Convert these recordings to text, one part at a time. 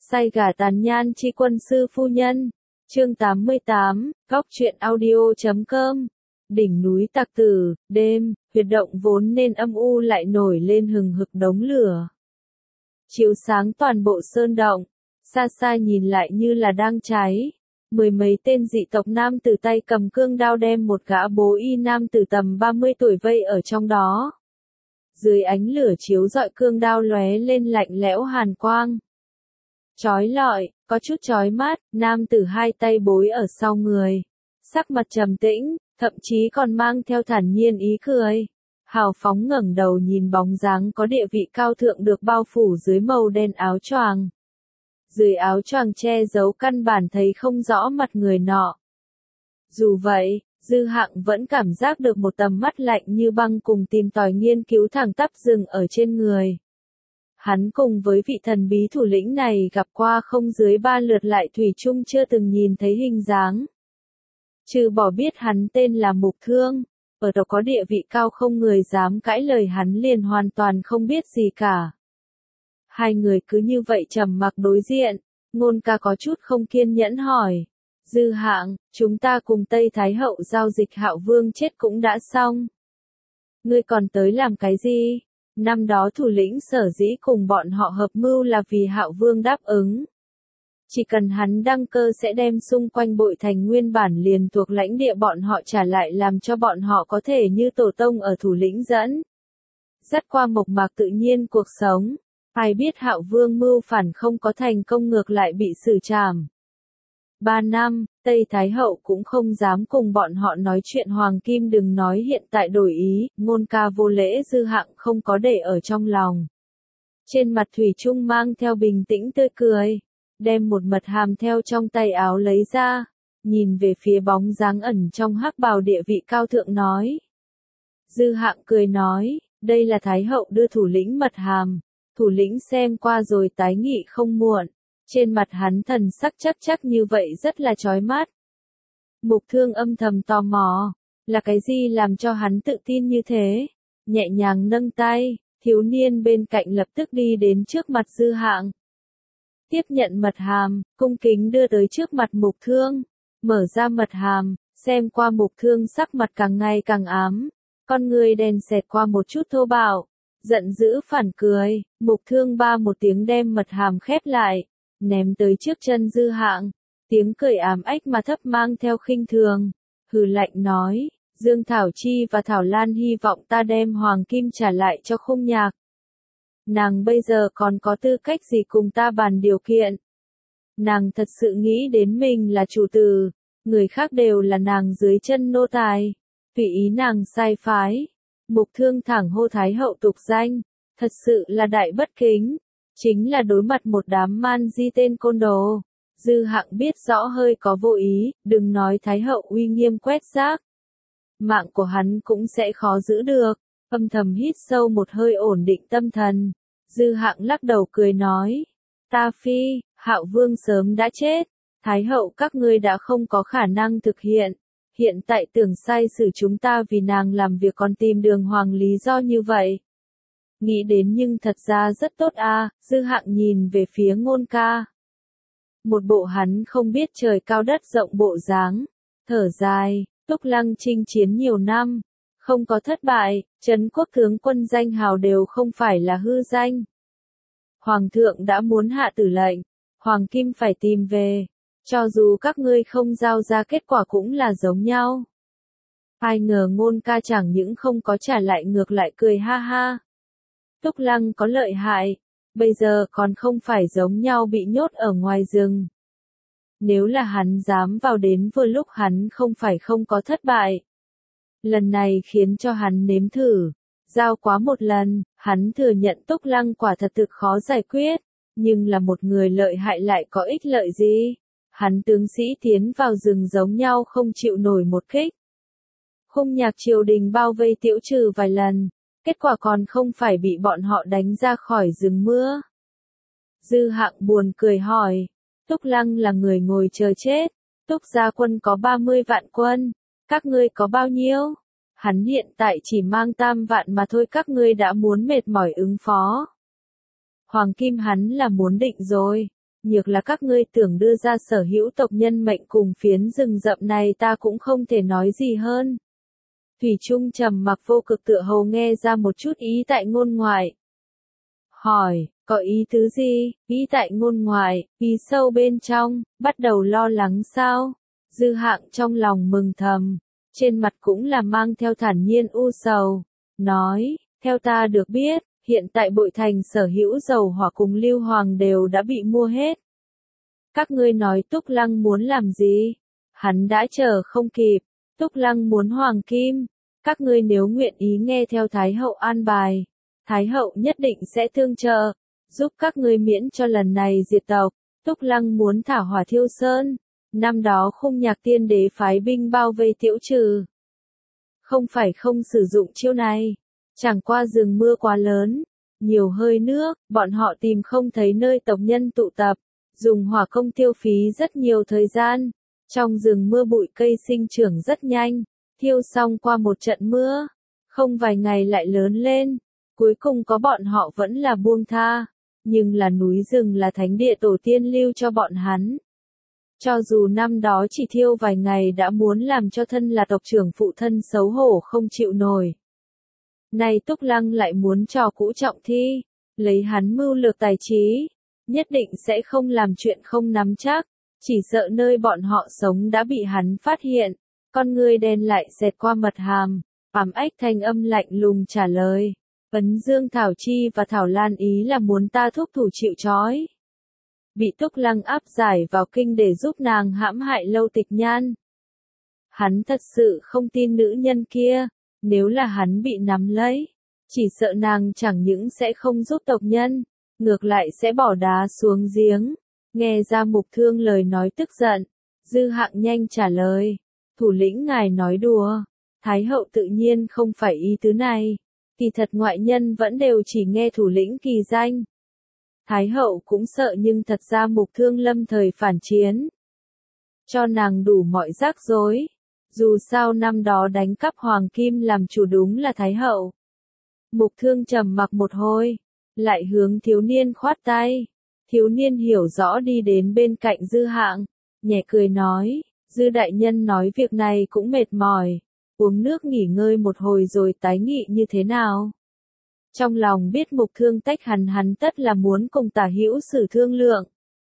Say gà tàn nhan chi quân sư phu nhân. Chương 88, góc truyện audio.com. Đỉnh núi Tặc Tử, đêm, huyệt động vốn nên âm u lại nổi lên hừng hực đống lửa. Chiếu sáng toàn bộ sơn động, xa xa nhìn lại như là đang cháy. Mười mấy tên dị tộc nam tử tay cầm cương đao đem một gã bố y nam tử tầm 30 tuổi vây ở trong đó. Dưới ánh lửa chiếu rọi cương đao lóe lên lạnh lẽo hàn quang. Chói lọi, có chút chói mắt, nam tử hai tay bối ở sau người. Sắc mặt trầm tĩnh, thậm chí còn mang theo thản nhiên ý cười. Hào phóng ngẩng đầu nhìn bóng dáng có địa vị cao thượng được bao phủ dưới màu đen áo choàng. Dưới áo choàng che giấu căn bản thấy không rõ mặt người nọ. Dù vậy, Dư Hạng vẫn cảm giác được một tầm mắt lạnh như băng cùng tìm tòi nghiên cứu thẳng tắp dừng ở trên người. Hắn cùng với vị thần bí thủ lĩnh này gặp qua không dưới 3 lượt lại thủy chung chưa từng nhìn thấy hình dáng. Trừ bỏ biết hắn tên là Mục Thương, ở đó có địa vị cao không người dám cãi lời hắn liền hoàn toàn không biết gì cả. Hai người cứ như vậy trầm mặc đối diện, Ngôn Ca có chút không kiên nhẫn hỏi. Dư Hạng, chúng ta cùng Tây Thái Hậu giao dịch Hạo Vương chết cũng đã xong. Ngươi còn tới làm cái gì? Năm đó thủ lĩnh sở dĩ cùng bọn họ hợp mưu là vì Hạo Vương đáp ứng. Chỉ cần hắn đăng cơ sẽ đem xung quanh bội thành nguyên bản liền thuộc lãnh địa bọn họ trả lại làm cho bọn họ có thể như tổ tông ở thủ lĩnh dẫn. Dắt qua mộc mạc tự nhiên cuộc sống. Ai biết Hạo Vương mưu phản không có thành công ngược lại bị xử trảm. 3 năm, Tây Thái Hậu cũng không dám cùng bọn họ nói chuyện Hoàng Kim đừng nói hiện tại đổi ý, Ngôn Ca vô lễ Dư Hạng không có để ở trong lòng. Trên mặt thủy chung mang theo bình tĩnh tươi cười, đem một mật hàm theo trong tay áo lấy ra, nhìn về phía bóng dáng ẩn trong hắc bào địa vị cao thượng nói. Dư Hạng cười nói, đây là Thái Hậu đưa thủ lĩnh mật hàm, thủ lĩnh xem qua rồi tái nghị không muộn. Trên mặt hắn thần sắc chắc như vậy rất là chói mắt. Mục Thương âm thầm tò mò, là cái gì làm cho hắn tự tin như thế? Nhẹ nhàng nâng tay, thiếu niên bên cạnh lập tức đi đến trước mặt Dư Hạng. Tiếp nhận mật hàm, cung kính đưa tới trước mặt Mục Thương, mở ra mật hàm, xem qua Mục Thương sắc mặt càng ngày càng ám, con người đèn xẹt qua một chút thô bạo, giận dữ phản cười, Mục Thương ba một tiếng đem mật hàm khép lại. Ném tới trước chân Dư Hạng, tiếng cười ám ách mà thấp mang theo khinh thường, hừ lạnh nói, Dương Thảo Chi và Thảo Lan hy vọng ta đem Hoàng Kim trả lại cho Khung Nhạc. Nàng bây giờ còn có tư cách gì cùng ta bàn điều kiện? Nàng thật sự nghĩ đến mình là chủ tử, người khác đều là nàng dưới chân nô tài, tùy ý nàng sai phái. Mục Thương thẳng hô Thái Hậu tục danh, thật sự là đại bất kính. Chính là đối mặt một đám man di tên côn đồ. Dư Hạng biết rõ hơi có vô ý, đừng nói Thái Hậu uy nghiêm quét rác. Mạng của hắn cũng sẽ khó giữ được, âm thầm hít sâu một hơi ổn định tâm thần. Dư Hạng lắc đầu cười nói, ta phi, Hạo Vương sớm đã chết, Thái Hậu các ngươi đã không có khả năng thực hiện. Hiện tại tưởng sai xử chúng ta vì nàng làm việc còn tìm đường hoàng lý do như vậy. Nghĩ đến nhưng thật ra rất tốt a. Dư Hạng nhìn về phía Ngôn Ca. Một bộ hắn không biết trời cao đất rộng bộ dáng, thở dài, Túc Lăng chinh chiến nhiều năm, không có thất bại, Trấn Quốc tướng quân danh hào đều không phải là hư danh. Hoàng thượng đã muốn hạ tử lệnh, Hoàng Kim phải tìm về, cho dù các ngươi không giao ra kết quả cũng là giống nhau. Ai ngờ Ngôn Ca chẳng những không có trả lại ngược lại cười ha ha. Túc Lăng có lợi hại, bây giờ còn không phải giống nhau bị nhốt ở ngoài rừng. Nếu là hắn dám vào đến vừa lúc hắn không phải không có thất bại. Lần này khiến cho hắn nếm thử, giao quá một lần, hắn thừa nhận Túc Lăng quả thật thực khó giải quyết, nhưng là một người lợi hại lại có ích lợi gì? Hắn tướng sĩ tiến vào rừng giống nhau không chịu nổi một kích. Khung Nhạc triều đình bao vây Tiễu Trừ vài lần. Kết quả còn không phải bị bọn họ đánh ra khỏi rừng mưa. Dư Hạng buồn cười hỏi, Túc Lăng là người ngồi chờ chết, Túc gia quân có 30 vạn quân, các ngươi có bao nhiêu? Hắn hiện tại chỉ mang 3 vạn mà thôi các ngươi đã muốn mệt mỏi ứng phó. Hoàng Kim hắn là muốn định rồi, nhược là các ngươi tưởng đưa ra sở hữu tộc nhân mệnh cùng phiến rừng rậm này ta cũng không thể nói gì hơn. Thủy Trung trầm mặc vô cực tựa hồ nghe ra một chút ý tại ngôn ngoại. Hỏi, có ý tứ gì, ý tại ngôn ngoại, ý sâu bên trong, bắt đầu lo lắng sao? Dư Hạng trong lòng mừng thầm, trên mặt cũng là mang theo thản nhiên u sầu, nói, theo ta được biết, hiện tại Bội Thành sở hữu dầu hỏa cùng lưu hoàng đều đã bị mua hết. Các ngươi nói Túc Lăng muốn làm gì? Hắn đã chờ không kịp, Túc Lăng muốn hoàng kim, các ngươi nếu nguyện ý nghe theo Thái hậu an bài, Thái hậu nhất định sẽ thương trợ, giúp các ngươi miễn cho lần này diệt tộc. Túc Lăng muốn thả hỏa thiêu sơn, năm đó Khung Nhạc Tiên Đế phái binh bao vây Tiễu Trừ. Không phải không sử dụng chiêu này, chẳng qua rừng mưa quá lớn, nhiều hơi nước, bọn họ tìm không thấy nơi tộc nhân tụ tập, dùng hỏa công tiêu phí rất nhiều thời gian. Trong rừng mưa bụi cây sinh trưởng rất nhanh, thiêu xong qua một trận mưa, không vài ngày lại lớn lên, cuối cùng có bọn họ vẫn là buông tha, nhưng là núi rừng là thánh địa tổ tiên lưu cho bọn hắn. Cho dù năm đó chỉ thiêu vài ngày đã muốn làm cho thân là tộc trưởng phụ thân xấu hổ không chịu nổi. Nay Túc Lăng lại muốn trò cũ trọng thi, lấy hắn mưu lược tài trí, nhất định sẽ không làm chuyện không nắm chắc, chỉ sợ nơi bọn họ sống đã bị hắn phát hiện, con ngươi đen lại xẹt qua mật hàm, ảm ách thanh âm lạnh lùng trả lời, Ấn Dương Thảo Chi và Thảo Lan ý là muốn ta thúc thủ chịu trói. Bị Túc Lăng áp giải vào kinh để giúp nàng hãm hại Lâu Tịch Nhan. Hắn thật sự không tin nữ nhân kia, nếu là hắn bị nắm lấy, chỉ sợ nàng chẳng những sẽ không giúp tộc nhân, ngược lại sẽ bỏ đá xuống giếng. Nghe ra Mục Thương lời nói tức giận, Dư Hạng nhanh trả lời, thủ lĩnh ngài nói đùa, Thái hậu tự nhiên không phải ý tứ này, kỳ thật ngoại nhân vẫn đều chỉ nghe thủ lĩnh kỳ danh. Thái hậu cũng sợ nhưng thật ra Mục Thương lâm thời phản chiến, cho nàng đủ mọi rắc rối, dù sao năm đó đánh cắp hoàng kim làm chủ đúng là Thái hậu. Mục Thương trầm mặc một hồi, lại hướng thiếu niên khoát tay. Thiếu niên hiểu rõ đi đến bên cạnh Dư Hạng, nhẹ cười nói, Dư đại nhân nói việc này cũng mệt mỏi, uống nước nghỉ ngơi một hồi rồi tái nghị như thế nào. Trong lòng biết Mục Thương tách hắn tất là muốn cùng Tả Hữu Sử thương lượng.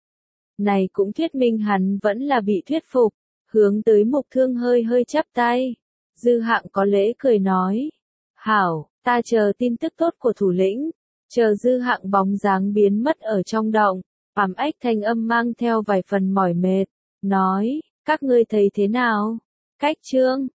Này cũng thuyết minh hắn vẫn là bị thuyết phục, hướng tới Mục Thương hơi hơi chắp tay. Dư Hạng có lễ cười nói, hảo, ta chờ tin tức tốt của thủ lĩnh. Chờ Dư Hạng bóng dáng biến mất ở trong động, ảm ách thanh âm mang theo vài phần mỏi mệt, nói, các ngươi thấy thế nào? Cách chương